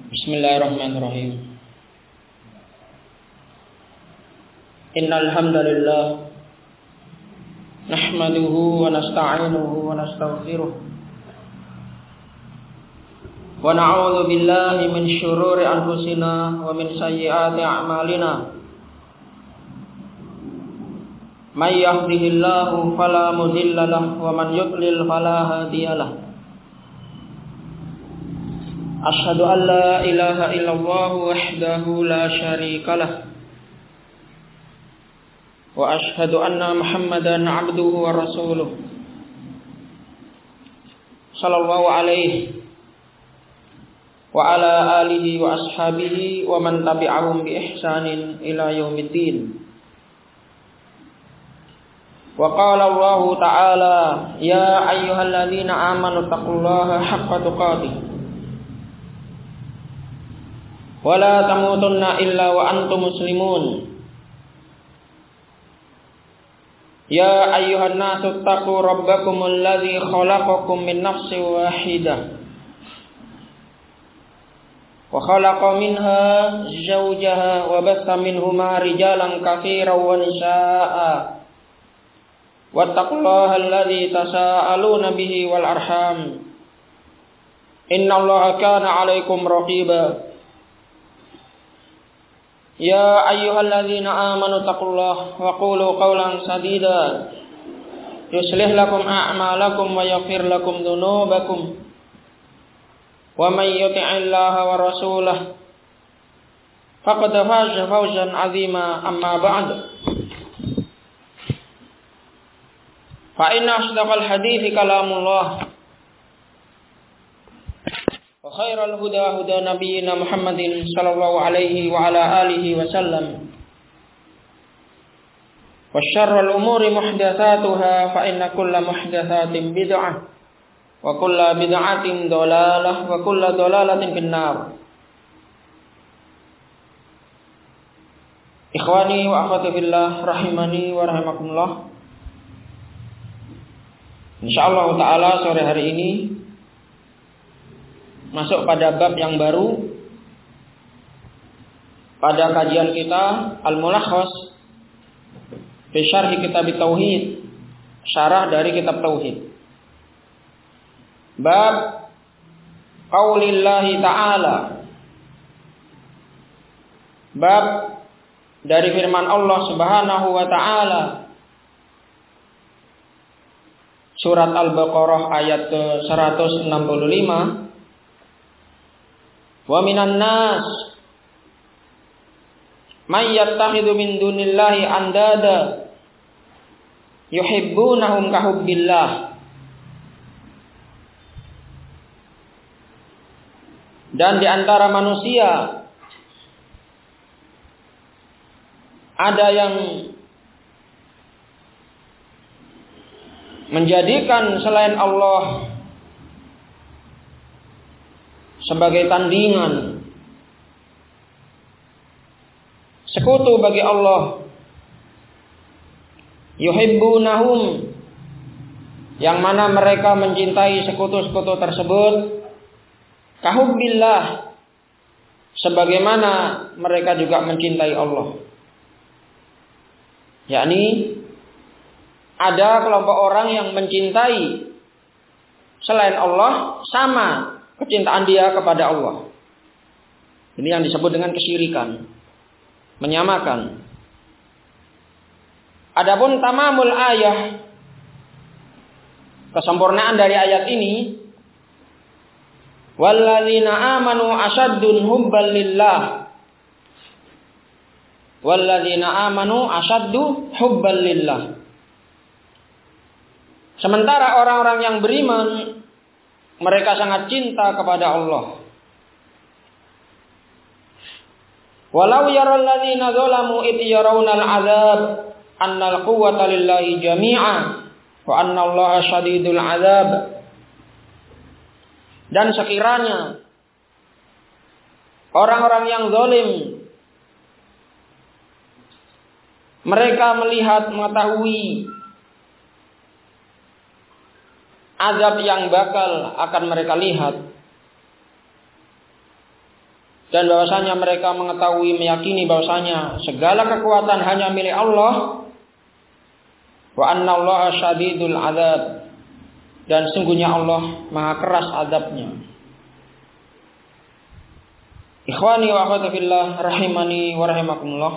Bismillahirrahmanirrahim. Innal hamdalillah nahmaduhu wa nasta'inuhu wa nastaghfiruh wa na'udzu billahi min syururi anfusina wa min sayyiati a'malina. May yahdihillahu fala mudilla lahu wa man yudlil fala hadiyalah. Asyhadu an la ilaha illallah wahdahu la syarikalah wa asyhadu anna Muhammadan abduhu wa rasuluh sallallahu alaihi wa ala alihi wa ashabihi wa man tabi'ahum bi ihsanin ila yaumiddin. Wa qala Allah ta'ala ya ayyuhalladzina amanu taqullaha haqqa tuqatih wa la tamutunna illa wa antum muslimun. Ya ayyuhan nasu taqu rabbakumul ladzi khalaqakum min nafsin wahidah wa khalaqa minha zawjaha wa bassa minhuma rijalan katsiran wa nisaa'a wattaqullaha alladzi tasaaluna bihi wal arham innallaha kana 'alaikum raqiba. Ya ayyuhalladzina amanu taqullaha wa qulu qawlan sadida yuslih lakum a'malakum wa yaghfir lakum dzunubakum wa may yuti'illaha wa rasulahu faqad faza fawzan 'azima. Amma ba'd, fa inna asdaqal hadithi kalamullah wa khairal huda huda nabiyyina Muhammadin sallallahu alaihi wa ala alihi wa sallam wa syarrul umuri muhdatsatuha fa inna kulla muhdatsatin bid'ah wa kulla bid'atin dhalalah wa kulla dhalalatin finnar. Ikhwani wa akhwati fillah rahimani wa rahimakumullah. Insyaallah taala sore hari ini masuk pada bab yang baru pada kajian kita, Al-Mulakhas fi Syarh Kitab Tauhid, syarah dari kitab tauhid. Bab qaulillahi ta'ala, bab dari firman Allah Subhanahu wa ta'ala, surat Al-Baqarah ayat ke-165. Wa minan nas may yattakhidhu min dunillahi andada yuhibbunahum ka hubbillah. Dan di antara manusia ada yang menjadikan selain Allah sebagai tandingan, sekutu bagi Allah. Yuhibbunahum, yang mana mereka mencintai sekutu-sekutu tersebut, kahubbillah, sebagaimana mereka juga mencintai Allah. Yakni ada kelompok orang yang mencintai selain Allah sama kecintaan dia kepada Allah. Ini yang disebut dengan kesyirikan, menyamakan. Adapun tamamul ayah, kesempurnaan dari ayat ini, walladzina amanu asyaddun hubban lillah. Walladzina amanu asyaddu hubban lillah. Sementara orang-orang yang beriman, mereka sangat cinta kepada Allah. Walau yaral ladzina zalamu id yarawnal adzab annal quwwata lillahi jami'a wa annallaha syadidul adzab. Dan sekiranya orang-orang yang zalim mereka mengetahui azab yang bakal akan mereka lihat, dan bahwasanya mereka mengetahui, meyakini bahwasanya segala kekuatan hanya milik Allah, wa annallaha syadidul adzab, dan sungguhnya Allah maha keras azabnya. Ikhwani wa akhwati fillah rahimani wa rahimakumullah.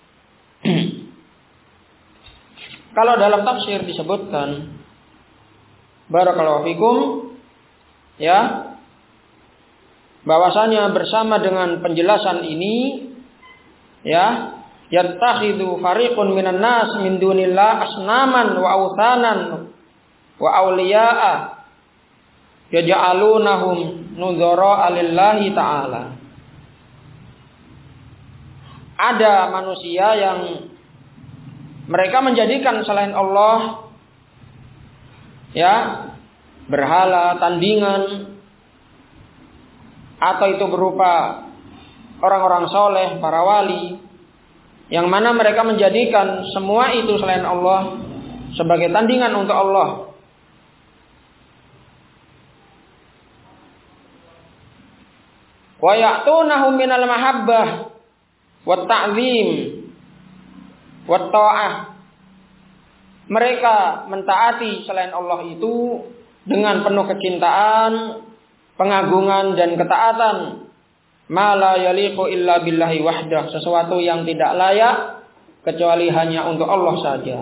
Kalau dalam tafsir disebutkan, barakallahu fikum, ya, bahwasanya bersama dengan penjelasan ini, ya, yattakhidhu fariqun minan nas min dunillah asnaman wa awthanan wa awliya'a yaj'alunahum nudhara lillahi ta'ala. Ada manusia yang mereka menjadikan selain Allah, ya, berhala, tandingan, atau itu berupa orang-orang soleh, para wali, yang mana mereka menjadikan semua itu selain Allah sebagai tandingan untuk Allah. Wa ya'tunahum minal mahabbah wa ta'zim wa ta'ah. Mereka mentaati selain Allah itu dengan penuh kecintaan, pengagungan dan ketaatan. Ma la yaliqu illa billahi wahdah, sesuatu yang tidak layak kecuali hanya untuk Allah saja.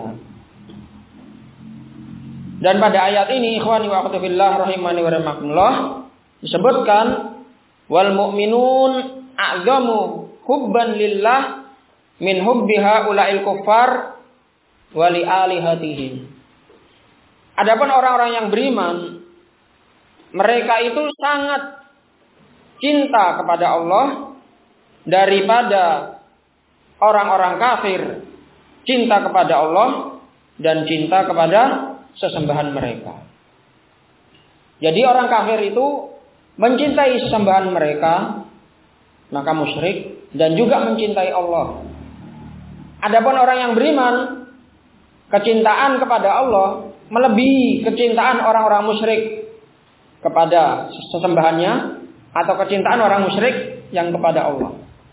Dan pada ayat ini, ikhwani wa akhwati fillah rahimani wa rahimakumullah, disebutkan wal mu'minun a'zamu hubban lillah min hubbi haula'il kuffar wa li alihatihim. Adapun orang-orang yang beriman, mereka itu sangat cinta kepada Allah daripada orang-orang kafir cinta kepada Allah dan cinta kepada sesembahan mereka. Jadi orang kafir itu mencintai sesembahan mereka, maka musyrik, dan juga mencintai Allah. Adapun orang yang beriman, kecintaan kepada Allah melebihi kecintaan orang-orang musyrik kepada sesembahannya, atau kecintaan orang musyrik yang kepada Allah.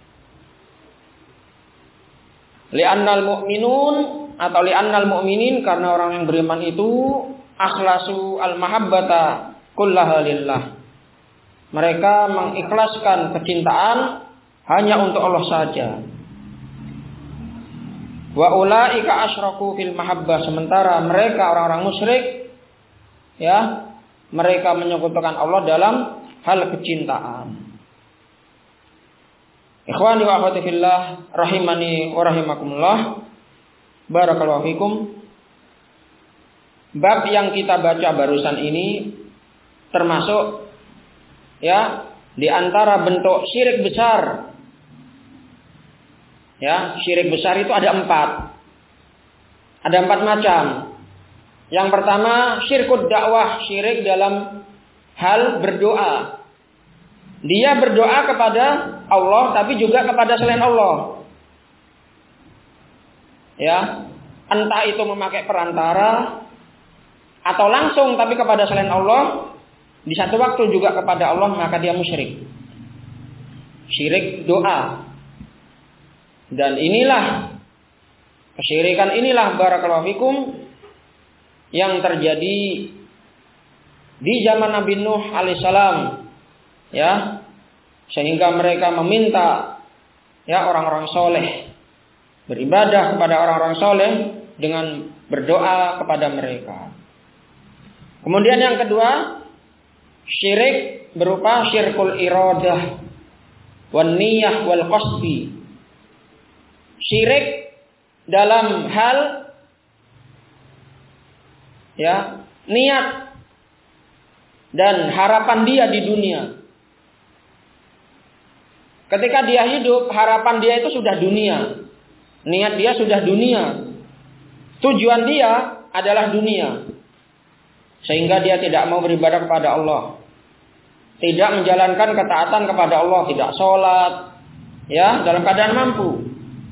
Li'annal mu'minun atau li'annal mu'minin, karena orang yang beriman itu akhlasu al-mahabbata kullaha lillah. Mereka mengikhlaskan kecintaan hanya untuk Allah saja. Wa ulaika asyraku fil mahabbah, sementara mereka orang-orang musyrik, ya, mereka menyekutukan Allah dalam hal kecintaan. Ikhwani wa akhwati fillah rahimani wa rahimakumullah, barakallahu fikum. Bab yang kita baca barusan ini termasuk, ya, di antara bentuk syirik besar. Ya, syirik besar itu ada 4. Ada 4 macam. Yang pertama, syirkud dakwah, syirik dalam hal berdoa. Dia berdoa kepada Allah tapi juga kepada selain Allah. Ya, entah itu memakai perantara atau langsung tapi kepada selain Allah, di satu waktu juga kepada Allah, maka dia musyrik. Syirik doa. Dan inilah kesyirikan, inilah barakallahu fikum yang terjadi di zaman Nabi Nuh alaihissalam, ya, sehingga mereka meminta, ya, orang-orang soleh beribadah kepada orang-orang soleh dengan berdoa kepada mereka. Kemudian yang kedua, syirik berupa syirkul iradah wan niyah wal qasdi. Syirik dalam hal, ya, niat dan harapan dia di dunia. Ketika dia hidup, harapan dia itu sudah dunia. Niat dia sudah dunia. Tujuan dia adalah dunia. Sehingga dia tidak mau beribadah kepada Allah. Tidak menjalankan ketaatan kepada Allah. Tidak sholat, ya, dalam keadaan mampu.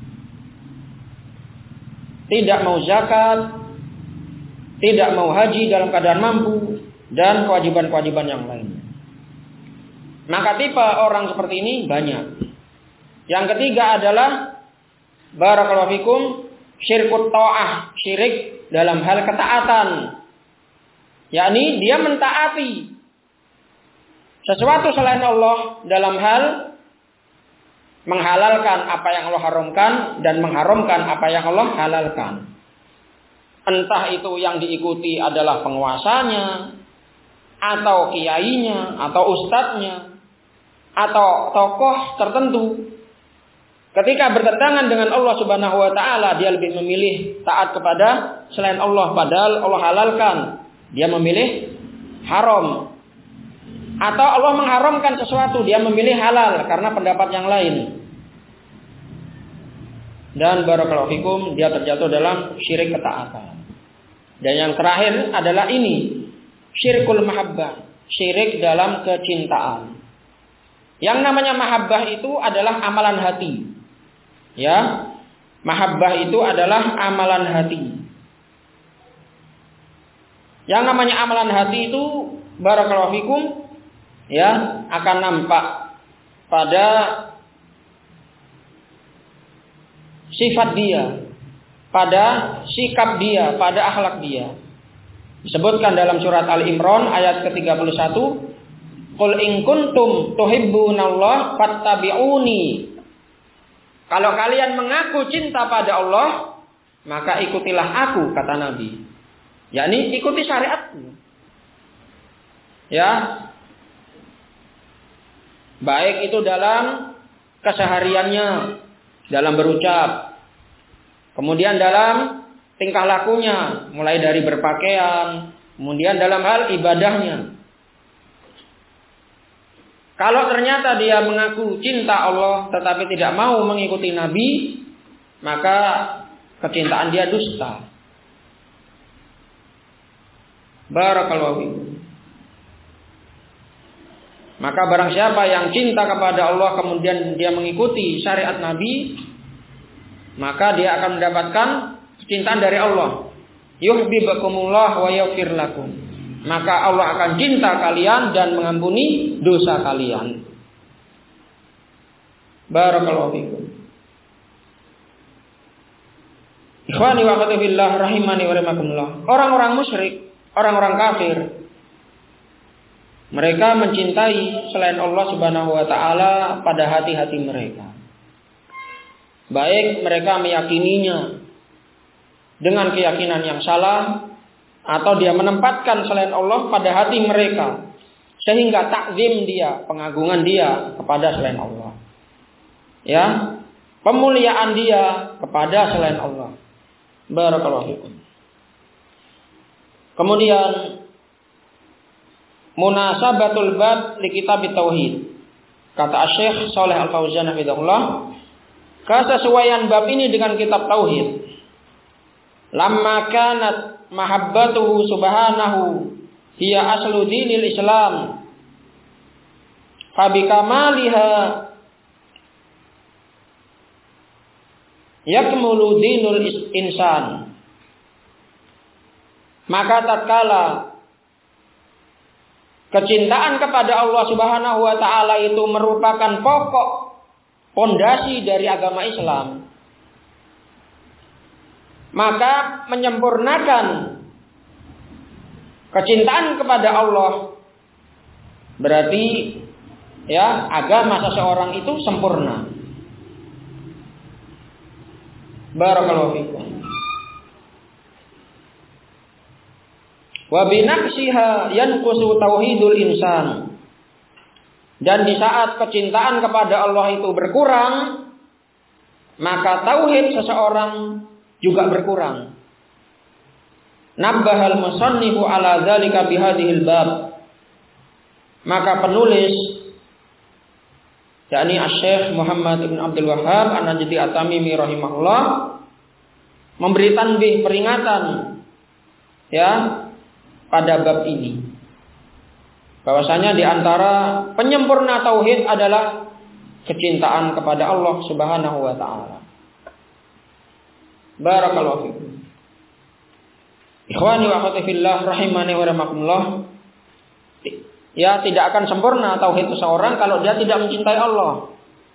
Tidak mau zakat. Tidak mau haji dalam keadaan mampu. Dan kewajiban-kewajiban yang lain. Maka tipe orang seperti ini banyak. Yang ketiga adalah barakallahu fikum syirkut ta'ah, syirik dalam hal ketaatan. Yakni dia mentaati sesuatu selain Allah dalam hal menghalalkan apa yang Allah haramkan dan mengharamkan apa yang Allah halalkan. Entah itu yang diikuti adalah penguasanya, atau kiainya, atau ustadznya, atau tokoh tertentu. Ketika bertentangan dengan Allah Subhanahu wa taala, dia lebih memilih taat kepada selain Allah padahal Allah halalkan. Dia memilih haram. Atau Allah mengharamkan sesuatu, dia memilih halal karena pendapat yang lain. Dan barakallahu fikum, dia terjatuh dalam syirik ketaatan. Dan yang terakhir adalah ini, syirkul mahabbah, syirik dalam kecintaan. Yang namanya mahabbah itu adalah amalan hati. Ya, mahabbah itu adalah amalan hati. Yang namanya amalan hati itu barakallahu fikum, ya, akan nampak pada sifat dia, pada sikap dia, pada akhlak dia. Disebutkan dalam surat Al-Imran ayat ke-31, "Qul in kuntum tuhibbunallah fattabi'uni." Kalau kalian mengaku cinta pada Allah, maka ikutilah aku, kata Nabi. Yakni ikuti syariatku. Ya. Baik itu dalam kesehariannya, dalam berucap, kemudian dalam tingkah lakunya, mulai dari berpakaian, kemudian dalam hal ibadahnya. Kalau ternyata dia mengaku cinta Allah tetapi tidak mau mengikuti Nabi, maka kecintaan dia dusta. Barakallahu fikum. Maka barang siapa yang cinta kepada Allah kemudian dia mengikuti syariat Nabi, maka dia akan mendapatkan kecintaan dari Allah. Yuhibbukumullah wa yaghfir lakum. Maka Allah akan cinta kalian dan mengampuni dosa kalian. Barakallahu fikum. Ikhwani wa akhwati fillah rahimani wa rahimakumullah. Orang-orang musyrik, orang-orang kafir, mereka mencintai selain Allah Subhanahu wa taala pada hati-hati mereka. Baik mereka meyakininya dengan keyakinan yang salah, atau dia menempatkan selain Allah pada hati mereka, sehingga takzim dia, pengagungan dia kepada selain Allah. Ya, pemuliaan dia kepada selain Allah. Barakallahu fikum. Kemudian munasabatul bab li kitab tauhid. Kata Syekh Shalih Al-Fauzan hafizahullah, kesesuaian bab ini dengan kitab tauhid. Lamma kanat mahabbatuhu subhanahu hiya aslu dinil Islam. Fa bi kamaliha yakmulu dinul insan. Maka tatkala kecintaan kepada Allah Subhanahu wa taala itu merupakan pokok pondasi dari agama Islam, maka menyempurnakan kecintaan kepada Allah berarti ya agama seseorang itu sempurna. Barakallahu fikum. Wa binaqsiha yanqusu tauhidul insan. Dan di saat kecintaan kepada Allah itu berkurang, maka tauhid seseorang juga berkurang. Nabbahal musannifu ala dzalika bihadhil bab. Maka penulis yakni Asy-Syaikh Muhammad Ibn Abdul Wahhab An-Najdi At-Tamimi rahimahullah memberi tanbih peringatan ya pada bab ini, bahwasanya di antara penyempurna tauhid adalah kecintaan kepada Allah Subhanahu wa taala. Barakallahu fikum. Ikhwani wa akhwati fillah rahimani wa rahimakumullah. ya tidak akan sempurna tauhid seseorang kalau dia tidak mencintai Allah.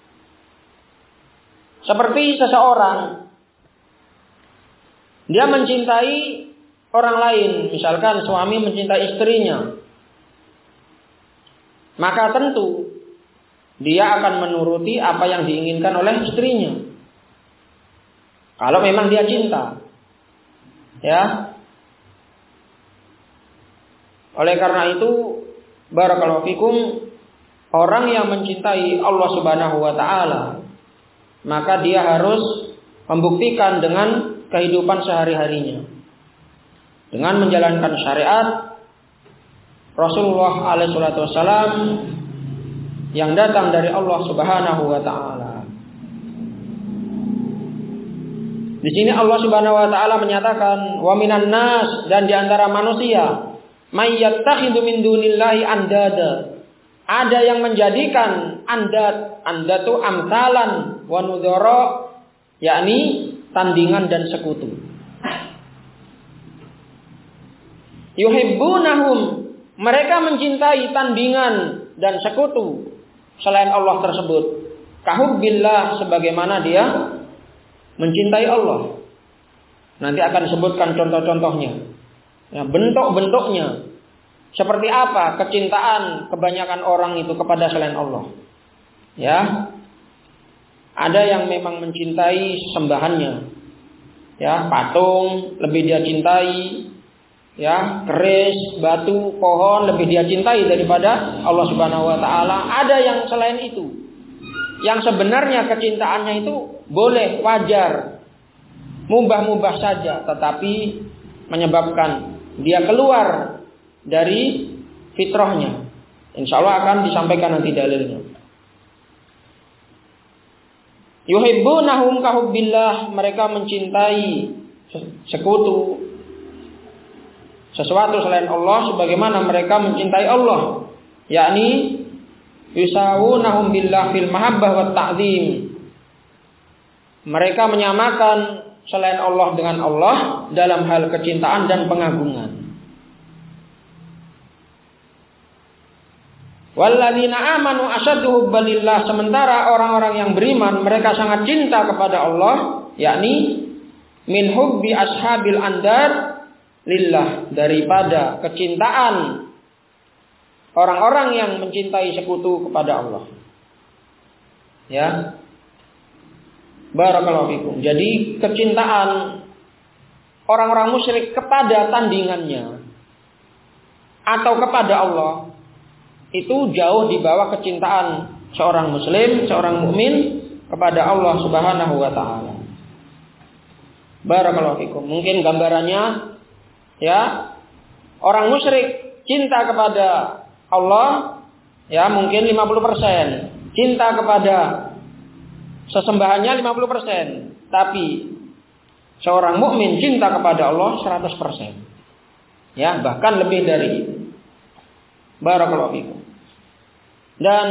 Seperti seseorang, dia mencintai orang lain, misalkan suami mencintai istrinya, maka tentu dia akan menuruti apa yang diinginkan oleh istrinya. Kalau memang dia cinta, ya. Oleh karena itu, barakallahu fikum, orang yang mencintai Allah Subhanahu wa taala, maka dia harus membuktikan dengan kehidupan sehari-harinya. Dengan menjalankan syariat Rasulullah alaihi wasallam yang datang dari Allah Subhanahu wa taala. Di sini Allah Subhanahu wa taala menyatakan wa minan nas, dan di antara manusia may yattakhidhu min dunillahi andada. Ada yang menjadikan andad itu amsalan wa nudhara, yakni tandingan dan sekutu. Yuhibbunahum, mereka mencintai tandingan dan sekutu selain Allah tersebut. Kahubbillah, sebagaimana dia mencintai Allah. Nanti akan disebutkan contoh-contohnya, ya, bentuk-bentuknya. Seperti apa kecintaan kebanyakan orang itu kepada selain Allah. Ya, ada yang memang mencintai sembahannya, ya, patung lebih dia cintai, ya, keris, batu, pohon lebih dia cintai daripada Allah Subhanahu wa taala. Ada yang selain itu, yang sebenarnya kecintaannya itu boleh, wajar, mubah-mubah saja, tetapi menyebabkan dia keluar dari fitrahnya. Insya Allah akan disampaikan nanti dalilnya. Yuhibbunahum kahubbillah, mereka mencintai sekutu, sesuatu selain Allah sebagaimana mereka mencintai Allah, yakni yusawunahum billah fil mahabbah wat ta'zim. Mereka menyamakan selain Allah dengan Allah dalam hal kecintaan dan pengagungan. Walladzina amanu asyaddu hubban lillah, sementara orang-orang yang beriman mereka sangat cinta kepada Allah, yakni min hubbi ashabil andar lillah, daripada kecintaan orang-orang yang mencintai sekutu kepada Allah. Ya. Barakallahu fikum. Jadi kecintaan orang-orang musyrik kepada tandingannya atau kepada Allah itu jauh di bawah kecintaan seorang muslim, seorang mukmin kepada Allah Subhanahu wa taala. Barakallahu fikum. Mungkin gambarannya, ya, orang musyrik cinta kepada Allah, ya, mungkin 50%. Cinta kepada sesembahannya 50%, tapi seorang mukmin cinta kepada Allah 100%. Ya, bahkan lebih dari itu. Barakallahu fikum. Dan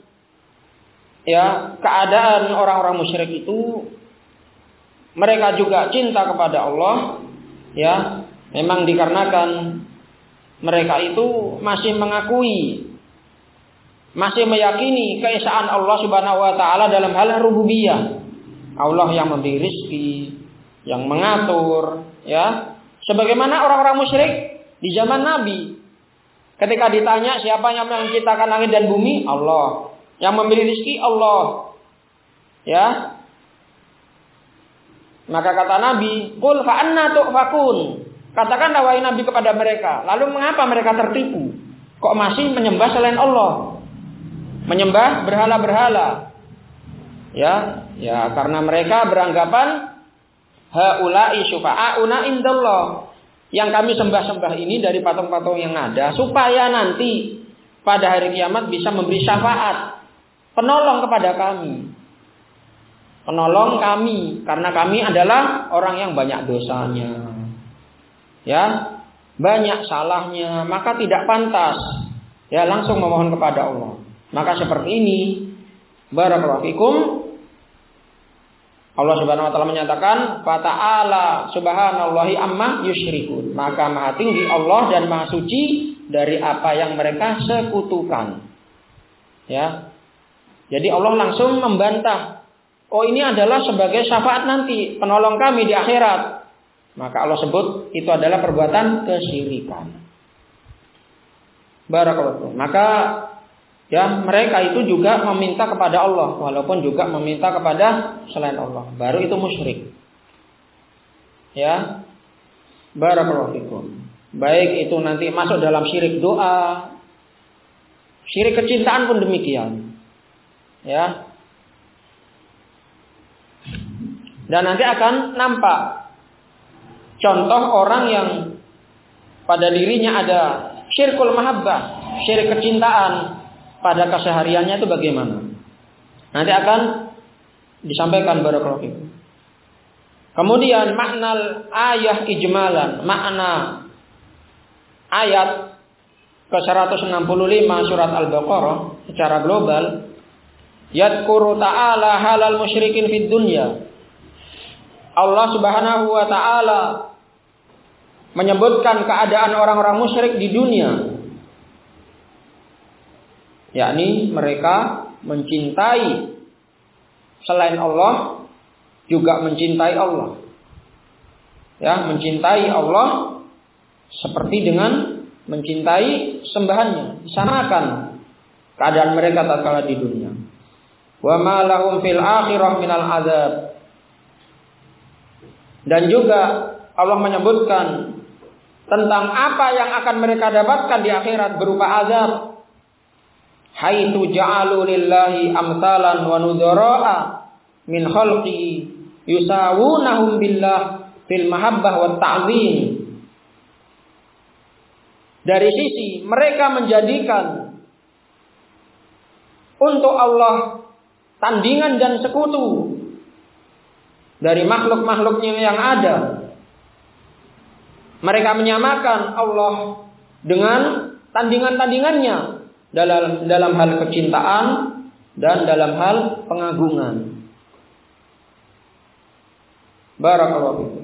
ya, keadaan orang-orang musyrik itu mereka juga cinta kepada Allah, ya, memang dikarenakan mereka itu masih mengakui, masih meyakini keesaan Allah Subhanahu wa taala dalam hal rububiyah. Allah yang memberi rizki, yang mengatur, ya. Sebagaimana orang-orang musyrik di zaman Nabi, ketika ditanya siapa yang menciptakan langit dan bumi, Allah. Yang memberi rizki, Allah. Ya. Maka kata Nabi, "Qul fa anna tu'fakun." Katakanlah wahai Nabi kepada mereka, lalu mengapa mereka tertipu? Kok masih menyembah selain Allah? Menyembah berhala-berhala. Ya, karena mereka beranggapan haula'i syufa'auna indallah. Yang kami sembah-sembah ini dari patung-patung yang ada, supaya nanti pada hari kiamat bisa memberi syafaat, penolong kepada kami. Penolong kami, karena kami adalah orang yang banyak dosanya. Ya, banyak salahnya, maka tidak pantas ya langsung memohon kepada Allah. Maka seperti ini, barakallahu fikum, Allah Subhanahu wa taala menyatakan, "Fa ta'ala subhanallahi amma yusyrikun." Maka maha tinggi Allah dan maha suci dari apa yang mereka sekutukan. Ya. Jadi Allah langsung membantah. Oh, ini adalah sebagai syafaat nanti, penolong kami di akhirat. Maka Allah sebut itu adalah perbuatan kesyirikan. Barakallahu. Maka ya mereka itu juga meminta kepada Allah walaupun juga meminta kepada selain Allah. Baru itu musyrik. Ya. Barakallahu fikum. Baik itu nanti masuk dalam syirik doa, syirik kecintaan pun demikian. Ya. Dan nanti akan nampak contoh orang yang pada dirinya ada syirkul mahabbah, syirik kecintaan, pada kesehariannya itu bagaimana. Nanti akan disampaikan barakallahu fikum. Kemudian makna ayat ijmalan, makna ayat ke-165 surat Al-Baqarah secara global, yadhkuru ta'ala halal musyrikin fid dunya. Allah Subhanahu wa taala menyebutkan keadaan orang-orang musyrik di dunia. Yakni mereka mencintai selain Allah, juga mencintai Allah. Ya, mencintai Allah seperti dengan mencintai sembahannya. Disamakan keadaan mereka tatkala di dunia. Wa ma lahum fil akhirah minal azab. Dan juga Allah menyebutkan tentang apa yang akan mereka dapatkan di akhirat berupa azab. Haitsu ja'alu lillahi amsalan wa nudhara'a min khalqihi yusawunahum billah fil mahabbah wat ta'zim. Dari sisi mereka menjadikan untuk Allah tandingan dan sekutu dari makhluk-makhluknya yang ada. Mereka menyamakan Allah dengan tandingan-tandingannya dalam hal kecintaan dan dalam hal pengagungan. Barakallahu fikum.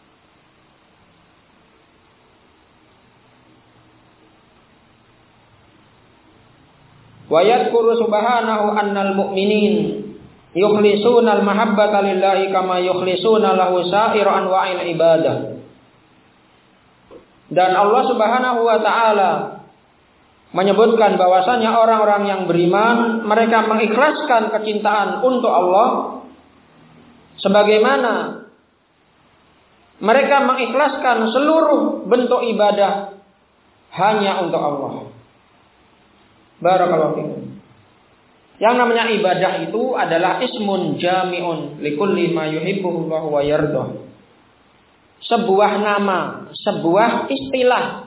Wa yadhkuru subhanahu annal mu'minin yukhlisuna al-mahabbata lillahi kama yukhlisuna lahu sa'ir anwa'il ibadah. Dan Allah Subhanahu wa taala menyebutkan bahwasanya orang-orang yang beriman mereka mengikhlaskan kecintaan untuk Allah sebagaimana mereka mengikhlaskan seluruh bentuk ibadah hanya untuk Allah. Barakallahu fikum. Yang namanya ibadah itu adalah ismun jami'un likulli ma yuhibbuhullahu wa yardah. Sebuah nama, sebuah istilah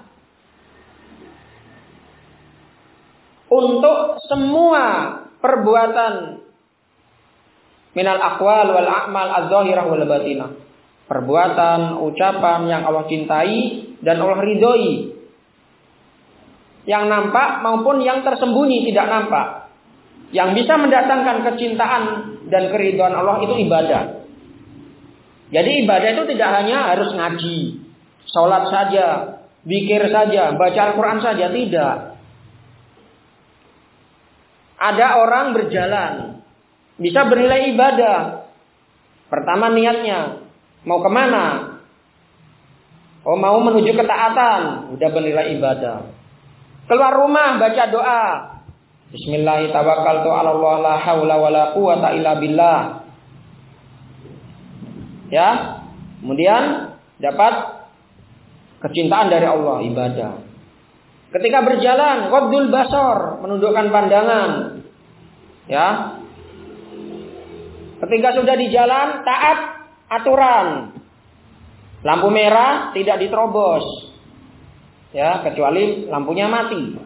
untuk semua perbuatan minal aqwal wal a'mal adz-dzahirah wal batinah. Perbuatan, ucapan yang Allah cintai dan Allah ridhoi. Yang nampak maupun yang tersembunyi tidak nampak. Yang bisa mendatangkan kecintaan dan keridhaan Allah itu ibadah. Jadi ibadah itu tidak hanya harus ngaji, sholat saja, zikir saja, baca Al-Quran saja, tidak. Ada orang berjalan, bisa bernilai ibadah. Pertama niatnya, mau kemana? Oh, mau menuju ketaatan, udah bernilai ibadah. Keluar rumah, baca doa. Bismillahirrahmanirrahim. Tawakkaltu 'ala Allah, la haula wala quwwata illa billah. Ya. Kemudian dapat kecintaan dari Allah, ibadah. Ketika berjalan, ghaddul basar, menundukkan pandangan. Ya. Ketika sudah di jalan, taat aturan. Lampu merah tidak diterobos. Ya, kecuali lampunya mati.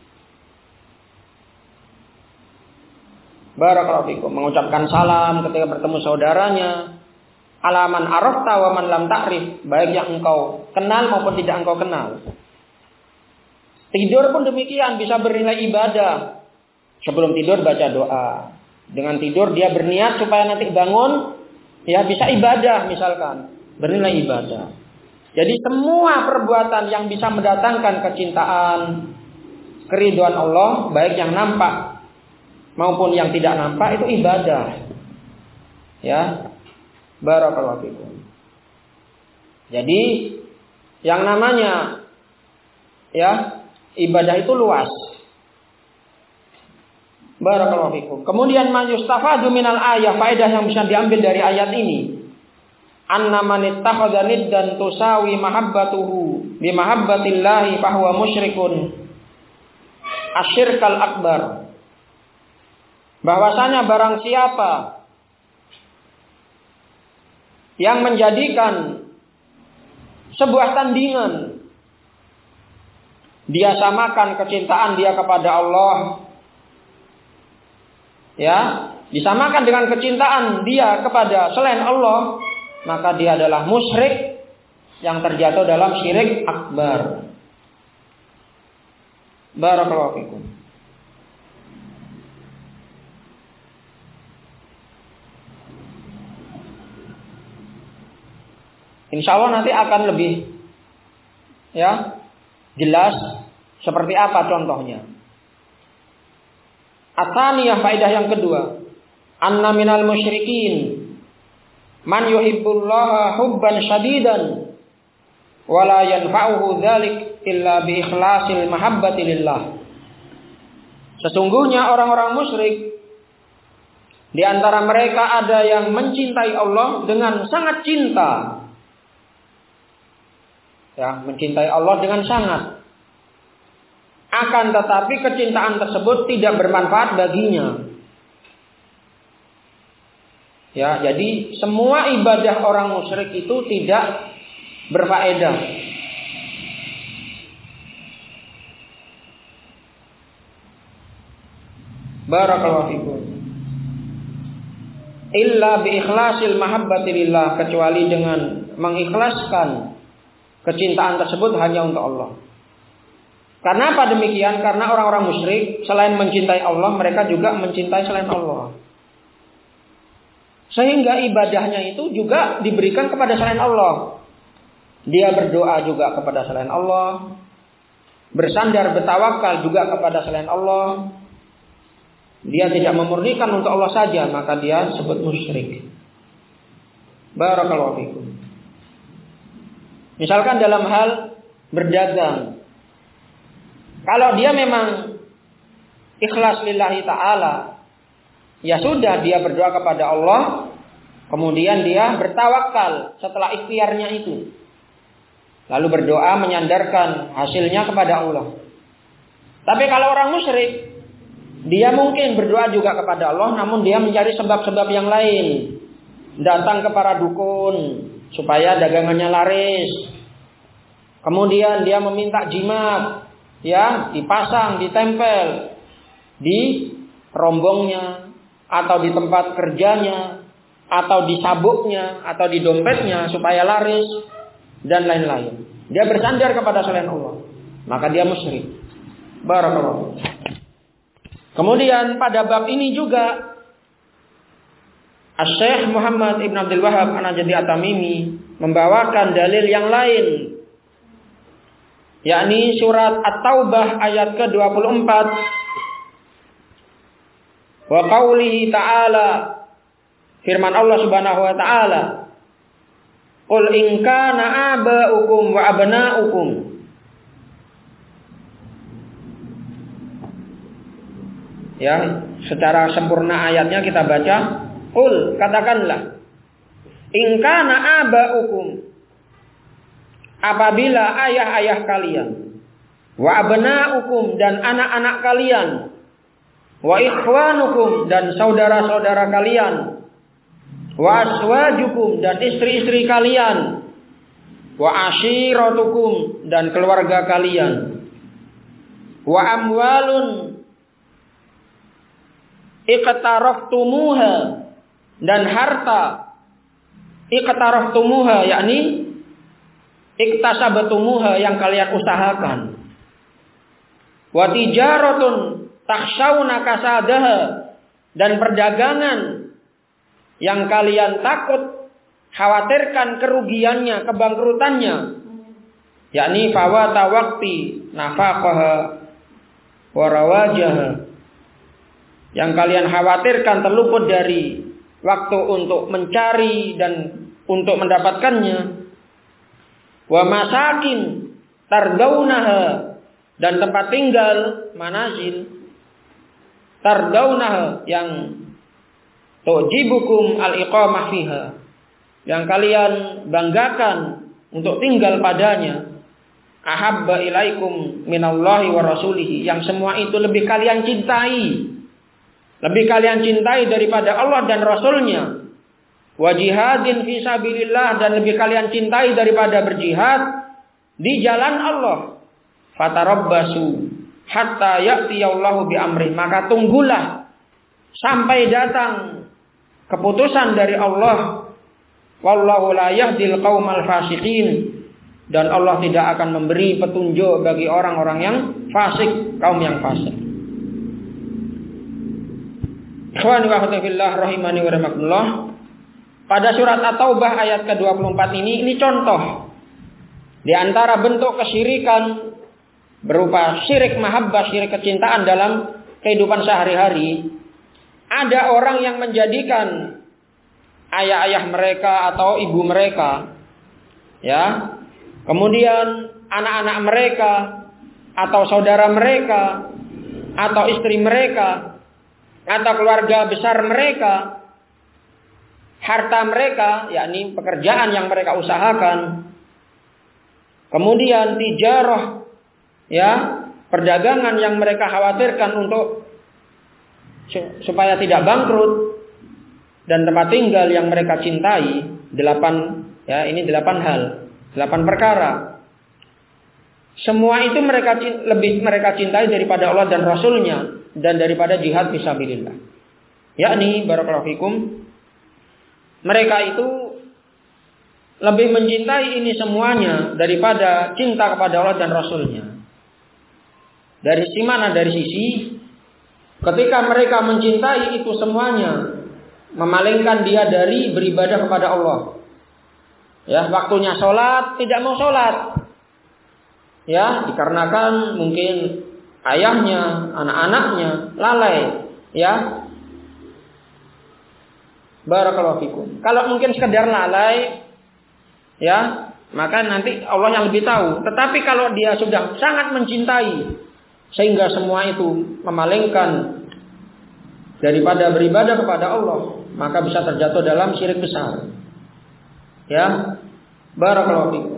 Barakallahu fikum, mengucapkan salam ketika bertemu saudaranya. Alaman arafta wa man lam ta'rif, baik yang engkau kenal maupun tidak engkau kenal. Tidur pun demikian, bisa bernilai ibadah. Sebelum tidur baca doa. Dengan tidur dia berniat supaya nanti bangun ya bisa ibadah misalkan, bernilai ibadah. Jadi semua perbuatan yang bisa mendatangkan kecintaan, keridhaan Allah, baik yang nampak maupun yang tidak nampak, itu ibadah. Ya. Barakallahu fikum. Jadi yang namanya ya ibadah itu luas. Barakallahu fikum. Kemudian man yustafadu minal ayah, faedah yang bisa diambil dari ayat ini. Anna man ittakhadha niddan tusawi mahabbatuhu bi mahabbatillahi fahuwa musyrikun asyirkal akbar. Bahwasanya barang siapa yang menjadikan sebuah tandingan, dia samakan kecintaan dia kepada Allah, ya, disamakan dengan kecintaan dia kepada selain Allah, maka dia adalah musyrik yang terjatuh dalam syirik akbar. Barakallahu fikum. Insya Allah nanti akan lebih ya jelas seperti apa contohnya. Atsaniyah, faedah yang kedua, anna minal musyrikin man yuhibbullaha hubban syadidan wala yanfa'uhu dzalik illa bi ikhlasil mahabbati lillah. Sesungguhnya orang-orang musyrik, di antara mereka ada yang mencintai Allah dengan sangat cinta. Ya, mencintai Allah dengan sangat. Akan tetapi kecintaan tersebut tidak bermanfaat baginya. Ya, jadi semua ibadah orang musyrik itu tidak berfaedah. Barakallahu fikum. Illa bi ikhlasil mahabbati lillah, kecuali dengan mengikhlaskan kecintaan tersebut hanya untuk Allah. Karena apa demikian? Karena orang-orang musyrik selain mencintai Allah, mereka juga mencintai selain Allah. Sehingga ibadahnya itu juga diberikan kepada selain Allah. Dia berdoa juga kepada selain Allah. Bersandar, bertawakal juga kepada selain Allah. Dia tidak memurnikan untuk Allah saja, maka dia disebut musyrik. Barakallahu fikum. Misalkan dalam hal berdagang. Kalau dia memang ikhlas lillahi ta'ala, ya sudah, dia berdoa kepada Allah, kemudian dia bertawakal setelah ikhtiarnya itu. Lalu berdoa menyandarkan hasilnya kepada Allah. Tapi kalau orang musyrik, dia mungkin berdoa juga kepada Allah, namun dia mencari sebab-sebab yang lain. Datang ke para dukun supaya dagangannya laris. Kemudian dia meminta jimat, ya, dipasang, ditempel di rombongnya, atau di tempat kerjanya, atau di sabuknya, atau di dompetnya supaya laris, dan lain-lain. Dia bersandar kepada selain Allah, maka dia musyrik. Barakallahu. Kemudian pada bab ini juga Asy-Syaikh Muhammad Ibn Abdul Wahhab An-Najdi At-Tamimi membawakan dalil yang lain, yakni surat At-Taubah ayat ke-24. Wa qaulihi ta'ala, firman Allah Subhanahu wa taala, qul in kana aba'ukum wa abna'ukum. Ya, secara sempurna ayatnya kita baca, qul, katakanlah, in kana aba'ukum, apabila ayah-ayah kalian, wa abna'ukum, dan anak-anak kalian, wa ikhwanukum, dan saudara-saudara kalian, wa aswajukum, dan istri-istri kalian, wa ashiratukum, dan keluarga kalian, wa amwalun iqtaraftumuha, dan harta iqtaraftumuha, yakni iktasabtumuha, yang kalian usahakan, wa tijaratun takhshawna kasadaha, dan perdagangan yang kalian takut, khawatirkan kerugiannya, kebangkrutannya, yakni fawata waqti nafaqaha wa rawajaha, yang kalian khawatirkan terluput dari waktu untuk mencari dan untuk mendapatkannya, wa masakin tardaunaha, dan tempat tinggal manazil tardaunaha yang tujibukum al-iqamah fiha, yang kalian banggakan untuk tinggal padanya, ahabba ilaikum minallahi wa rasulihi, yang semua itu lebih kalian cintai daripada Allah dan Rasulnya, wa jihadin fi sabilillah, dan lebih kalian cintai daripada berjihad di jalan Allah. Fatarabbasu hatta ya'tiyallahu bi amri, maka tunggulah sampai datang keputusan dari Allah. Wallahu la yahdil qaumal fasiqin, dan Allah tidak akan memberi petunjuk bagi orang-orang yang fasik, kaum yang fasik. Ikhwani wa akhwati fillah rahimani wa rahimakumullah. Pada surat At-Taubah ayat ke-24 ini contoh di antara bentuk kesyirikan berupa syirik mahabbah, syirik kecintaan dalam kehidupan sehari-hari. Ada orang yang menjadikan ayah-ayah mereka atau ibu mereka, ya, kemudian anak-anak mereka atau saudara mereka atau istri mereka atau keluarga besar mereka, harta mereka, yakni pekerjaan yang mereka usahakan, kemudian tijarah, ya, perdagangan yang mereka khawatirkan untuk supaya tidak bangkrut, dan tempat tinggal yang mereka cintai. 8 hal, 8 perkara. Semua itu lebih mereka cintai daripada Allah dan Rasulnya, dan daripada jihad fisabilillah. Yakni barakallahu fikum, mereka itu lebih mencintai ini semuanya daripada cinta kepada Allah dan Rasulnya. Dari sisi mana? Dari sisi ketika mereka mencintai itu semuanya, memalingkan dia dari beribadah kepada Allah. Ya, waktunya sholat tidak mau sholat. Ya, dikarenakan mungkin ayahnya, anak-anaknya lalai. Ya, barakallahu fikum. Kalau mungkin sekedar lalai, ya, maka nanti Allah yang lebih tahu. Tetapi kalau dia sudah sangat mencintai sehingga semua itu memalingkan daripada beribadah kepada Allah, maka bisa terjatuh dalam syirik besar. Ya, barakallahu fikum.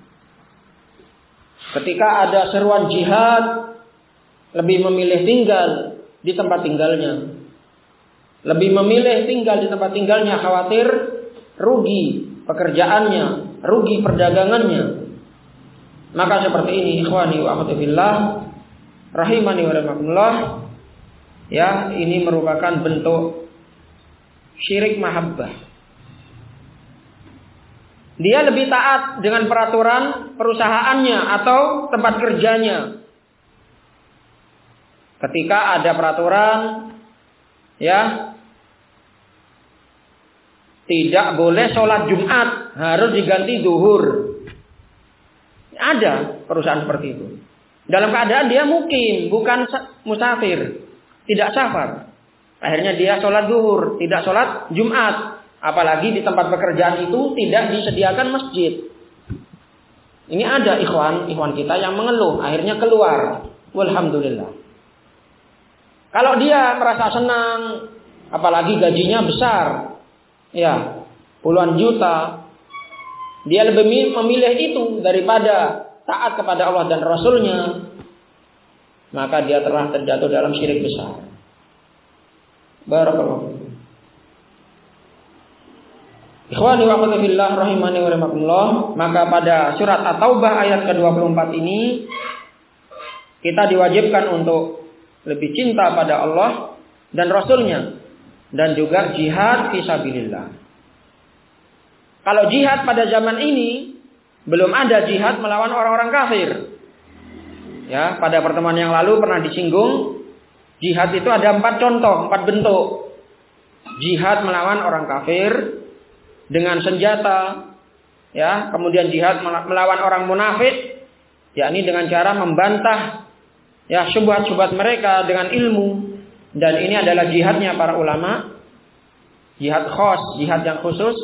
Ketika ada seruan jihad, lebih memilih tinggal di tempat tinggalnya. Lebih memilih tinggal di tempat tinggalnya, khawatir rugi pekerjaannya, rugi perdagangannya. Maka seperti ini, ikhwani wa akhwati fillah rahimani wa rahimakumullah, ya, ini merupakan bentuk syirik mahabbah. Dia lebih taat dengan peraturan perusahaannya atau tempat kerjanya. Ketika ada peraturan, ya, tidak boleh sholat Jumat, harus diganti zuhur. Ada perusahaan seperti itu. Dalam keadaan dia mukim, bukan musafir, tidak safar. Akhirnya dia sholat zuhur, tidak sholat Jumat. Apalagi di tempat pekerjaan itu tidak disediakan masjid. Ini ada ikhwan kita yang mengeluh, akhirnya keluar. Walhamdulillah. Kalau dia merasa senang, apalagi gajinya besar, ya, puluhan juta, dia lebih memilih itu daripada taat kepada Allah dan Rasulnya, maka dia telah terjatuh dalam syirik besar. Barakallahu. Ikhwani wa akhwati fillah rahimani wa rahimakumullah, maka pada surat At-Taubah ayat ke-24 ini kita diwajibkan untuk lebih cinta pada Allah dan Rasulnya, dan juga jihad fisabilillah. Kalau jihad pada zaman ini belum ada jihad melawan orang-orang kafir. Ya, pada pertemuan yang lalu pernah disinggung, jihad itu ada 4 contoh, 4 bentuk. Jihad melawan orang kafir dengan senjata, ya, kemudian jihad melawan orang munafik, yakni dengan cara membantah ya syubhat-syubhat mereka dengan ilmu, dan ini adalah jihadnya para ulama, jihad khos, jihad yang khusus.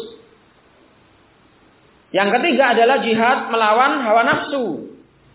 Yang ketiga adalah jihad melawan hawa nafsu,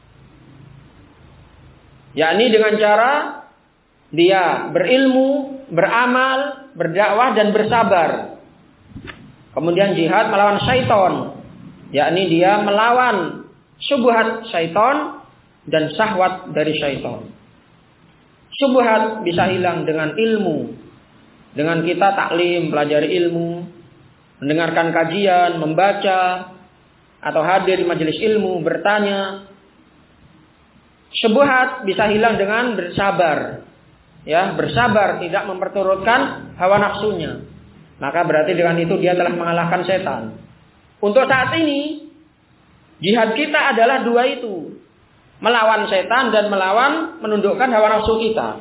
yakni dengan cara dia berilmu, beramal, berdakwah dan bersabar. Kemudian jihad melawan syaitan, yakni dia melawan syubhat syaitan dan syahwat dari syaitan. Syubhat bisa hilang dengan ilmu, dengan kita taklim, pelajari ilmu, mendengarkan kajian, membaca, atau hadir di majelis ilmu, bertanya. Syubhat bisa hilang dengan bersabar. Ya, bersabar tidak memperturutkan hawa nafsunya. Maka berarti dengan itu dia telah mengalahkan setan. Untuk saat ini jihad kita adalah dua itu. Melawan setan dan melawan menundukkan hawa nafsu kita.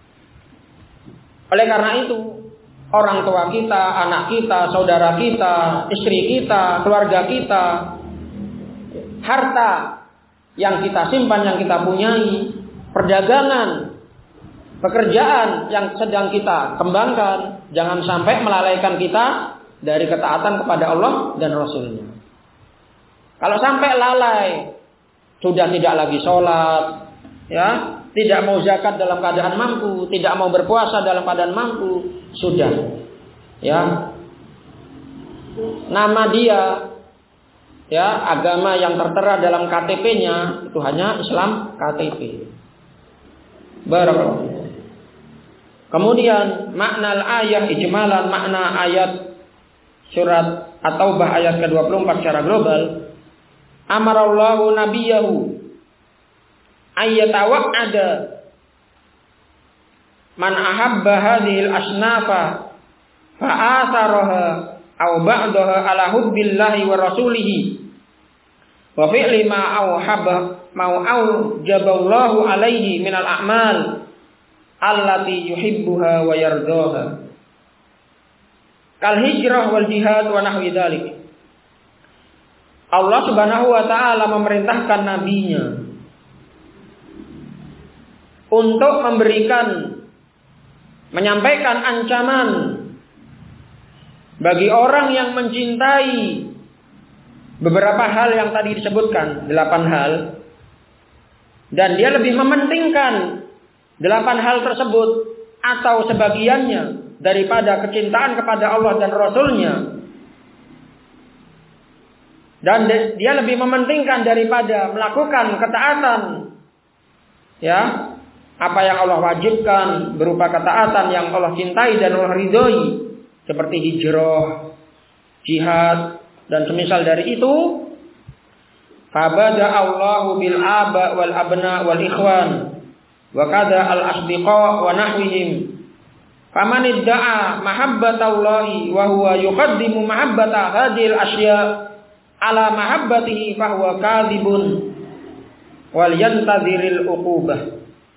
Oleh karena itu, orang tua kita, anak kita, saudara kita, istri kita, keluarga kita, harta yang kita simpan, yang kita punyai, perdagangan, pekerjaan yang sedang kita kembangkan, jangan sampai melalaikan kita dari ketaatan kepada Allah dan Rasulnya. Kalau sampai lalai, sudah tidak lagi sholat, ya, tidak mau zakat dalam keadaan mampu, tidak mau berpuasa dalam keadaan mampu, sudah, ya, nama dia, ya, agama yang tertera dalam KTP-nya itu hanya Islam KTP. Barakallahu. Kemudian makna ayat ijmalan, makna ayat surat At-Taubah ayat ke-24 secara global. Amarallahu nabiyahu ayyatawa'ada man ahabba hadhil asnafa fa'atharaha aw ba'daha ala hubbillahi wa rasulihi wa fi'li ma aujaballahu alaihi minal a'mal allati yuhibbuha wa yardaha kal hijrah wal jihad wa nahwi dzalik. Allah Subhanahu wa taala memerintahkan nabinya untuk menyampaikan ancaman bagi orang yang mencintai beberapa hal yang tadi disebutkan, 8 hal, dan dia lebih mementingkan 8 hal tersebut atau sebagiannya daripada kecintaan kepada Allah dan Rasulnya, dan dia lebih mementingkan daripada melakukan ketaatan, ya, apa yang Allah wajibkan berupa ketaatan yang Allah cintai dan Allah ridhoi, seperti hijrah, jihad dan semisal dari itu. Fabada Allahu bil aba wal abna wal ikhwan wa kada al asdiqa wa nahwihim. Faman idda'a mahabbatallahi wa huwa yuqaddimu mahabbata hadhil asya ala mahabbatihi fa huwa kadhibun wal yantaziril uqubah.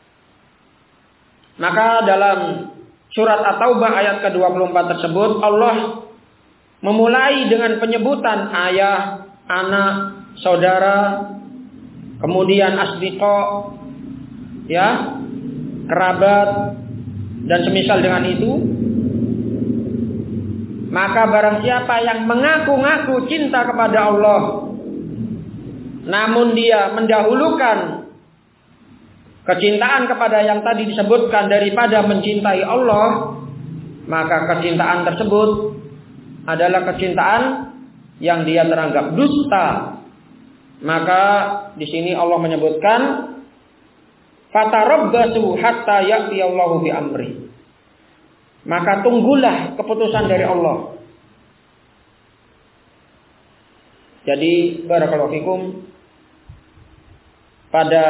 Maka dalam surat At-Taubah ayat ke-24 tersebut Allah memulai dengan penyebutan ayah, anak, saudara, kemudian asdiqa, ya, kerabat dan semisal dengan itu. Maka barang siapa yang mengaku-ngaku cinta kepada Allah, namun dia mendahulukan kecintaan kepada yang tadi disebutkan daripada mencintai Allah, maka kecintaan tersebut adalah kecintaan yang dia teranggap dusta. Maka di sini Allah menyebutkan fatarabbasu hatta ya'tiyallahu bi amri. Maka tunggulah keputusan dari Allah. Jadi barakallahu fikum, pada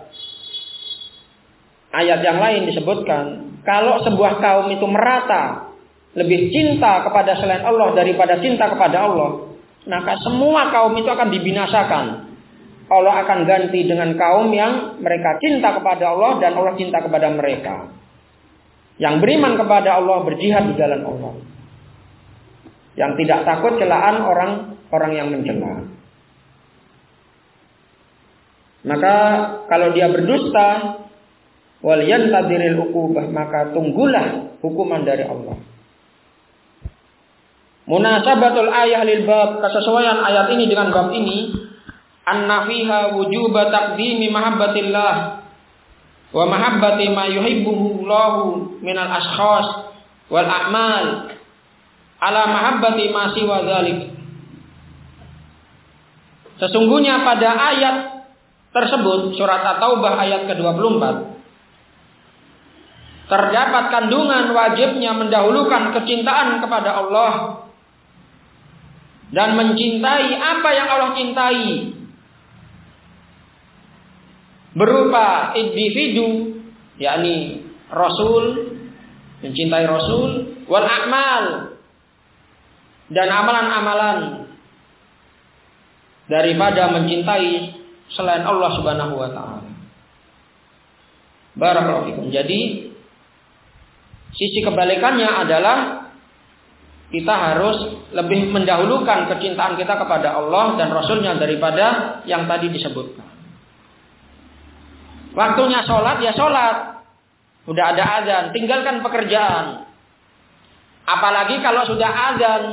ayat yang lain disebutkan kalau sebuah kaum itu merata lebih cinta kepada selain Allah daripada cinta kepada Allah, maka semua kaum itu akan dibinasakan. Allah akan ganti dengan kaum yang mereka cinta kepada Allah dan Allah cinta kepada mereka. Yang beriman kepada Allah, berjihad di jalan Allah. Yang tidak takut celaan orang yang mencela. Maka kalau dia berdusta, wal yantadiril uqubah, maka tunggulah hukuman dari Allah. Munasabatul ayah lil bab, kesesuaian ayat ini dengan bab ini, anna fiha wujuba taqdimi mahabbatillah wa mahabbati ma yuhibbuhu Allahu minal ashkhas wal a'mal ala mahabbati ma siwa dzalik. Sesungguhnya pada ayat tersebut, surat At-Taubah ayat ke-24, terdapat kandungan wajibnya mendahulukan kecintaan kepada Allah dan mencintai apa yang Allah cintai berupa individu, yakni Rasul, mencintai Rasul, wal a'mal, dan amalan-amalan daripada mencintai selain Allah Subhanahu wa taala. Barakallahu fikum. Jadi sisi kebalikannya adalah kita harus lebih mendahulukan kecintaan kita kepada Allah dan Rasulnya daripada yang tadi disebutkan. Waktunya sholat, ya sholat. Sudah ada azan, tinggalkan pekerjaan. Apalagi kalau sudah azan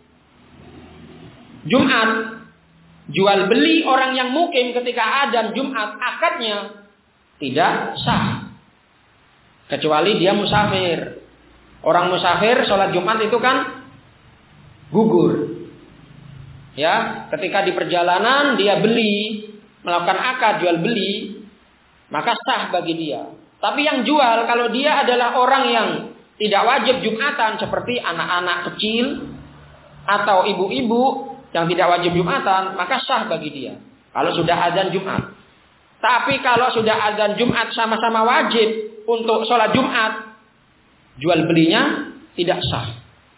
Jumat, jual beli orang yang mukim ketika azan Jumat, akadnya tidak sah. Kecuali dia musafir. Orang musafir sholat Jumat itu kan gugur. Ya, ketika di perjalanan dia beli, melakukan akad jual beli, maka sah bagi dia. Tapi yang jual, kalau dia adalah orang yang tidak wajib Jumatan, seperti anak-anak kecil atau ibu-ibu yang tidak wajib Jumatan, maka sah bagi dia kalau sudah azan Jumat. Tapi kalau sudah azan Jumat sama-sama wajib untuk sholat Jumat, jual belinya tidak sah.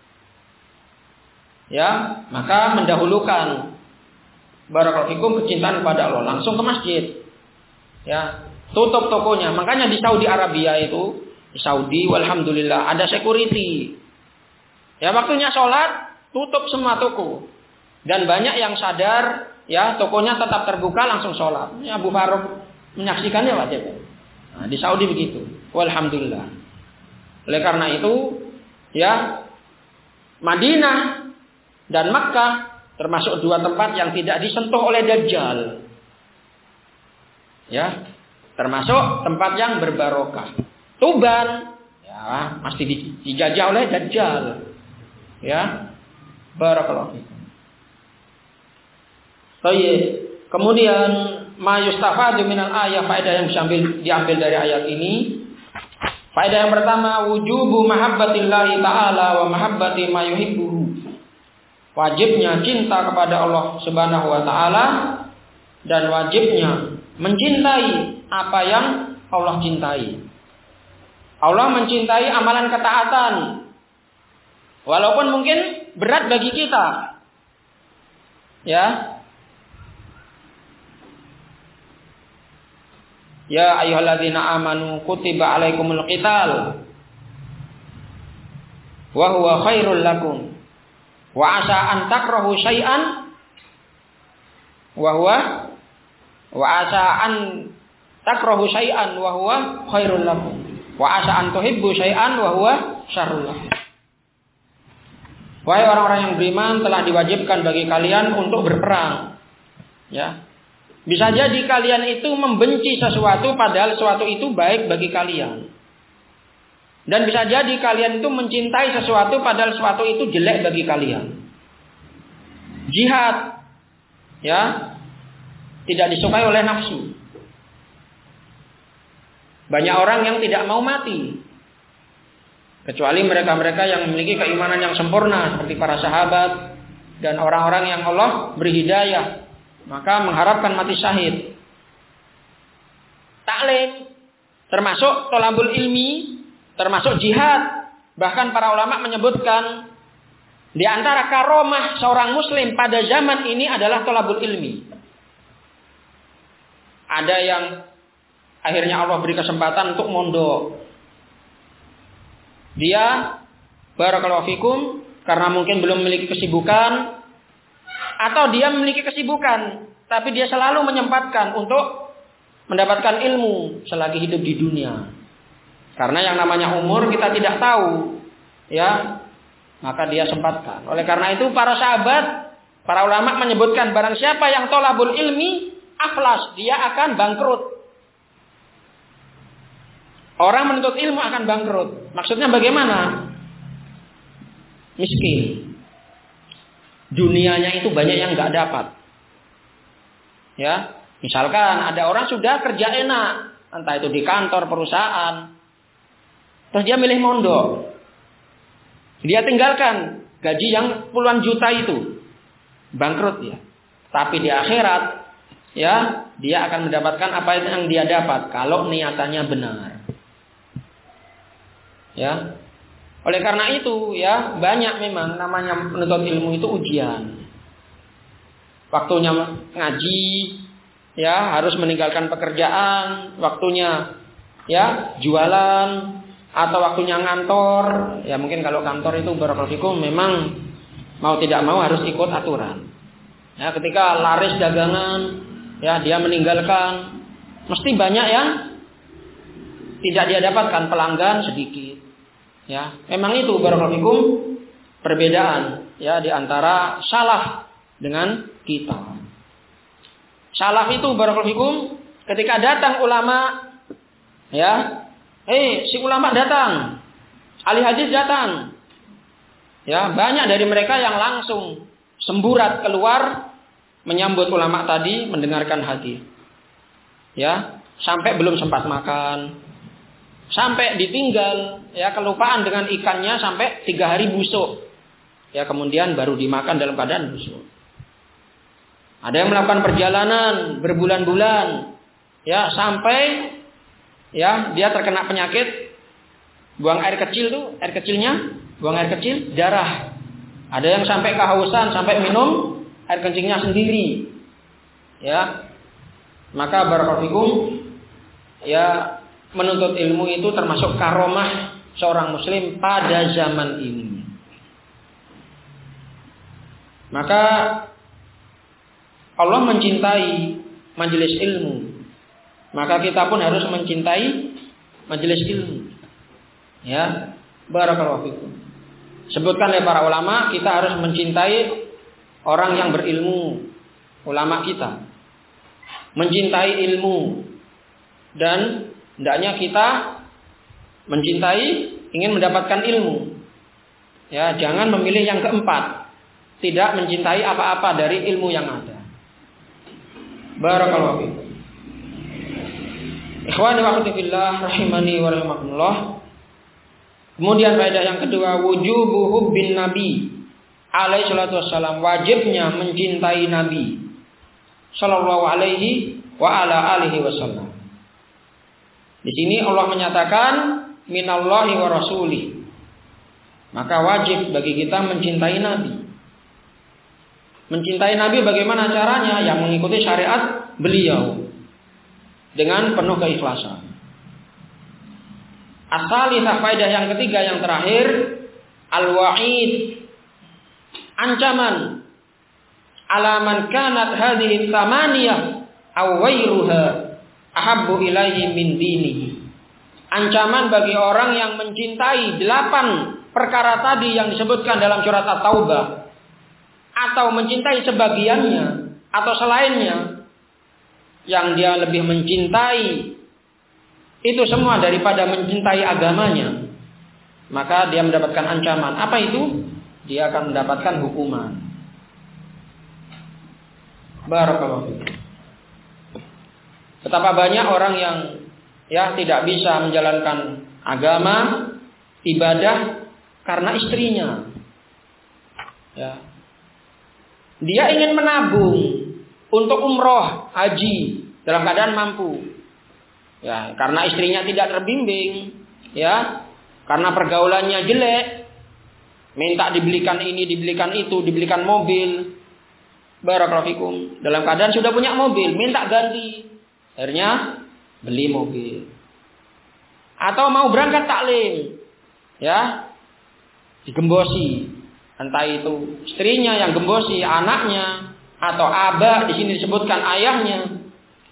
Ya, maka mendahulukan barakallahu fikum kecintaan kepada Allah, langsung ke masjid. Ya, tutup tokonya. Makanya di Saudi Arabia itu, di Saudi walhamdulillah ada security. Ya, waktunya sholat tutup semua toko. Dan banyak yang sadar, ya, tokonya tetap terbuka langsung sholat. Ya, Abu Faruk menyaksikannya wajib. Nah, di Saudi begitu. Walhamdulillah. Oleh karena itu, ya, Madinah dan Makkah termasuk dua tempat yang tidak disentuh oleh Dajjal. Ya, termasuk tempat yang berbarokah. Tuban, ya, pasti dijajah oleh Dajjal. Ya, barakallahu fikum. Kemudian ma yustafadu minal ayat, faedah yang diambil dari ayat ini. Faedah yang pertama, wujubu mahabbatillahi ta'ala wa mahabbati ma yuhibbuhu. Wajibnya cinta kepada Allah Subhanahu wa taala dan wajibnya mencintai apa yang Allah cintai. Allah mencintai amalan ketaatan, walaupun mungkin berat bagi kita. Ya. Ya ayyuhalladzina amanu kutiba alaikumul qital wa huwa khairul lakum wa asa an takrahu syai'an wa asa an takrahu syai'an wa huwa khairul lakum wa asa an tuhibbu syai'an wa huwa syarrul lakum. Wahai orang-orang yang beriman, telah diwajibkan bagi kalian untuk berperang. Ya. Bisa jadi kalian itu membenci sesuatu padahal sesuatu itu baik bagi kalian. Dan bisa jadi kalian itu mencintai sesuatu padahal sesuatu itu jelek bagi kalian. Jihad, ya, tidak disukai oleh nafsu. Banyak orang yang tidak mau mati, kecuali mereka-mereka yang memiliki keimanan yang sempurna seperti para sahabat dan orang-orang yang Allah beri hidayah, maka mengharapkan mati syahid. Taklim termasuk thalabul ilmi, termasuk jihad. Bahkan para ulama menyebutkan di antara karomah seorang muslim pada zaman ini adalah thalabul ilmi. Ada yang akhirnya Allah beri kesempatan untuk mondok. Dia barakallahu fikum karena mungkin belum memiliki kesibukan, atau dia memiliki kesibukan tapi dia selalu menyempatkan untuk mendapatkan ilmu selagi hidup di dunia. Karena yang namanya umur kita tidak tahu, ya, maka dia sempatkan. Oleh karena itu para sahabat, para ulama menyebutkan barang siapa yang tolabul ilmi aflas, dia akan bangkrut. Orang menuntut ilmu akan bangkrut. Maksudnya bagaimana? Miskin. Dunianya itu banyak yang nggak dapat. Ya, misalkan ada orang sudah kerja enak, entah itu di kantor perusahaan, terus dia milih mondok. Dia tinggalkan gaji yang puluhan juta itu. Bangkrut ya. Tapi di akhirat, ya, dia akan mendapatkan apa yang dia dapat kalau niatannya benar. Ya. Oleh karena itu, ya, banyak memang namanya menuntut ilmu itu ujian. Waktunya ngaji, ya, harus meninggalkan pekerjaan, waktunya, ya, jualan, atau waktunya ngantor. Ya, mungkin kalau kantor itu barakallahu memang mau tidak mau harus ikut aturan. Ya, ketika laris dagangan, ya, dia meninggalkan, mesti banyak yang tidak dia dapatkan, pelanggan sedikit. Ya, memang itu barakallahu perbedaan, ya, di antara salaf dengan kita. Salaf itu barakallahu ketika datang ulama, ya, si ulama datang, ahli hadis datang. Ya, banyak dari mereka yang langsung semburat keluar menyambut ulama tadi, mendengarkan hadis. Ya, sampai belum sempat makan. Sampai ditinggal, ya, kelupaan dengan ikannya sampai 3 hari busuk. Ya, kemudian baru dimakan dalam keadaan busuk. Ada yang melakukan perjalanan berbulan-bulan, ya, sampai, ya, dia terkena penyakit, buang air kecil tuh, air kecilnya, buang air kecil, darah. Ada yang sampai kehausan, sampai minum air kencingnya sendiri. Ya, maka barakallahu ya, menuntut ilmu itu termasuk karomah seorang muslim pada zaman ini. Maka Allah mencintai majelis ilmu. Maka kita pun harus mencintai majelis ilmu. Ya, barakallahu fikum. Sebutkan oleh para ulama, kita harus mencintai orang yang berilmu, ulama kita. Mencintai ilmu dan hendaknya kita mencintai, ingin mendapatkan ilmu. Ya, jangan memilih yang keempat, tidak mencintai apa-apa dari ilmu yang ada. Barakallahu fikum. Ikhwani wa akhwati fillah rahimani wa rahimakumullah. Kemudian faedah yang kedua, wujubu hubbin nabi alaihi salatu wassalam, wajibnya mencintai nabi sallallahu alaihi wa ala alihi wasallam. Di sini Allah menyatakan minallahi wa rasulih. Maka wajib bagi kita mencintai nabi. Mencintai nabi bagaimana caranya? Yang mengikuti syariat beliau dengan penuh keikhlasan. As-salisah, faedah yang ketiga yang terakhir, al-wa'id, ancaman ala man kanat hadhihi thamaniyah aw ghairuha ahabbu ilaihi min dinihi. Ancaman bagi orang yang mencintai 8 perkara tadi yang disebutkan dalam surat At-Taubah, atau mencintai sebagiannya atau selainnya, yang dia lebih mencintai itu semua daripada mencintai agamanya, maka dia mendapatkan ancaman. Apa itu? Dia akan mendapatkan hukuman. Barakallahu fiik. Betapa banyak orang yang, ya, tidak bisa menjalankan agama, ibadah karena istrinya. Ya. Dia ingin menabung untuk umroh, haji dalam keadaan mampu. Ya, karena istrinya tidak terbimbing, ya, karena pergaulannya jelek, minta dibelikan ini, dibelikan itu, dibelikan mobil. Barakallahu fikum. Dalam keadaan sudah punya mobil, minta ganti. Akhirnya beli mobil. Atau mau berangkat taklim, ya, digembosi. Entah itu istrinya yang gembosi, anaknya, atau aba, di sini disebutkan ayahnya.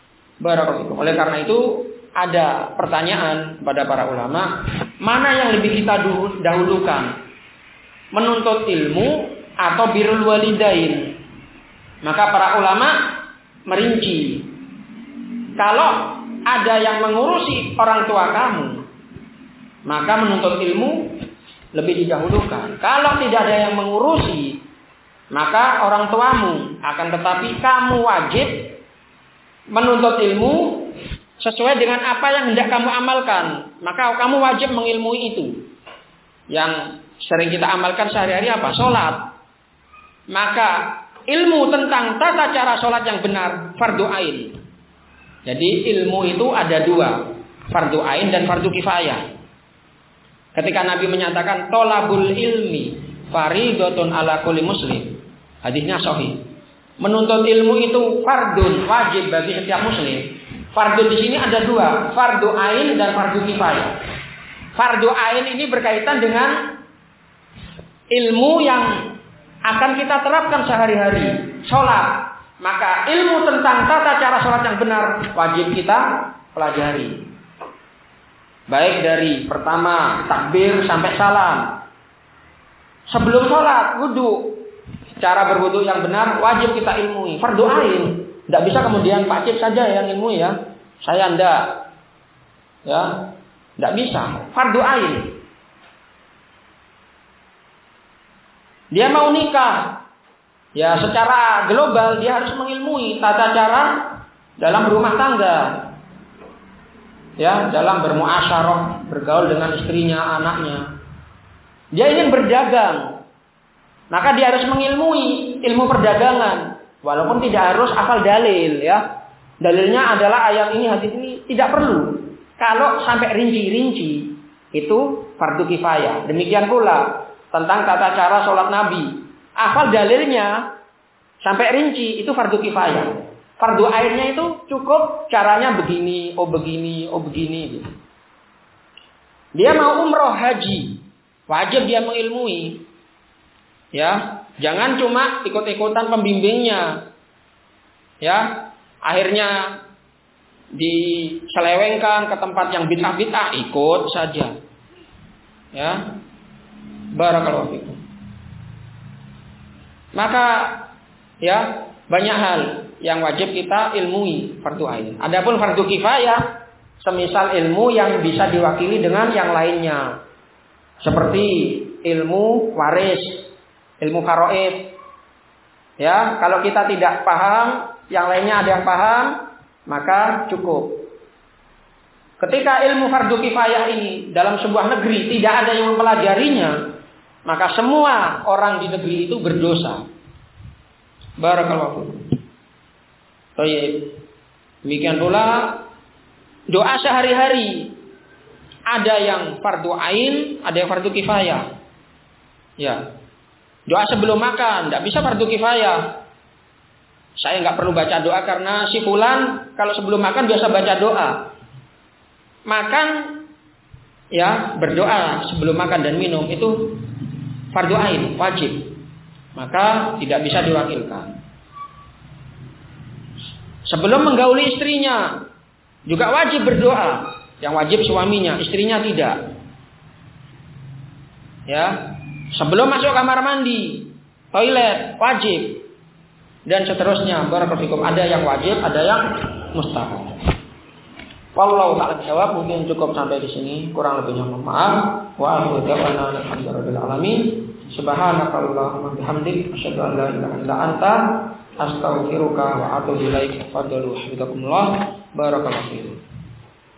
Barakallahu. Oleh karena itu ada pertanyaan kepada para ulama, mana yang lebih kita dahulukan? Menuntut ilmu atau birrul walidain? Maka para ulama merinci. Kalau ada yang mengurusi orang tua kamu, maka menuntut ilmu lebih didahulukan. Kalau tidak ada yang mengurusi, maka orang tuamu, akan tetapi kamu wajib menuntut ilmu sesuai dengan apa yang hendak kamu amalkan. Maka kamu wajib mengilmui itu. Yang sering kita amalkan sehari-hari apa? Sholat. Maka ilmu tentang tata cara sholat yang benar, fardu ain. Jadi ilmu itu ada dua, fardu ain dan fardu kifayah. Ketika Nabi menyatakan tolabul ilmi faridotun ala kulli muslim, hadisnya sahih. Menuntut ilmu itu fardun, wajib bagi setiap muslim. Fardu di sini ada dua, fardu ain dan fardu kifayah. Fardu ain ini berkaitan dengan ilmu yang akan kita terapkan sehari-hari, sholat. Maka ilmu tentang tata cara sholat yang benar wajib kita pelajari. Baik dari pertama takbir sampai salam. Sebelum sholat, wudu. Cara berwudu yang benar wajib kita ilmui. Fardu ain. Tidak bisa kemudian Pak Cip saja yang ilmui ya. Saya enggak. Ya, tidak bisa. Fardu ain. Dia mau nikah. Ya, secara global dia harus mengilmui tata cara dalam berumah tangga. Ya, dalam bermuasyarah, bergaul dengan istrinya, anaknya. Dia ingin berdagang. Maka dia harus mengilmui ilmu perdagangan. Walaupun tidak harus hafal dalil ya. Dalilnya adalah ayat ini, hadis ini, tidak perlu. Kalau sampai rinci-rinci itu fardu kifayah. Demikian pula tentang tata cara sholat Nabi. Hafal dalilnya sampai rinci itu fardu kifayah. Fardu ainnya itu cukup caranya begini, oh begini, oh begini. Gitu. Dia mau umroh haji, wajib dia mengilmui. Ya, jangan cuma ikut-ikutan pembimbingnya. Ya, akhirnya diselewengkan ke tempat yang bid'ah-bid'ah, ikut saja. Ya, barakallahu fikum. Maka ya banyak hal yang wajib kita ilmui fardu ain. Adapun fardu kifayah, semisal ilmu yang bisa diwakili dengan yang lainnya. Seperti ilmu waris, ilmu faraid. Ya, kalau kita tidak paham, yang lainnya ada yang paham, maka cukup. Ketika ilmu fardu kifayah ini dalam sebuah negeri tidak ada yang mempelajarinya, maka semua orang di negeri itu berdosa. Barakallahu fikum. Baik. Demikian pula doa sehari-hari. Ada yang fardu ain, ada yang fardu kifayah. Ya. Doa sebelum makan, tidak bisa fardu kifayah. Saya nggak perlu baca doa karena si fulan kalau sebelum makan biasa baca doa. Makan, ya berdoa sebelum makan dan minum itu fardu ain, wajib. Maka tidak bisa diwakilkan. Sebelum menggauli istrinya juga wajib berdoa. Yang wajib suaminya, istrinya tidak. Ya, sebelum masuk kamar mandi, toilet wajib. Dan seterusnya. Barakallahu fikum. Ada yang wajib, ada yang mustahab. Wallahu ta'ala jawab, mungkin cukup sampai di sini. Kurang lebihnya mohon maaf. Wa akhiru da'wana alhamdulillahi alamin. Subhanakallahumma bihamdik asyhadu an la ilaha illa anta astaghfiruka wa atubu ilaik. Fadlu hafizakumullah. Barakallahu fiikum.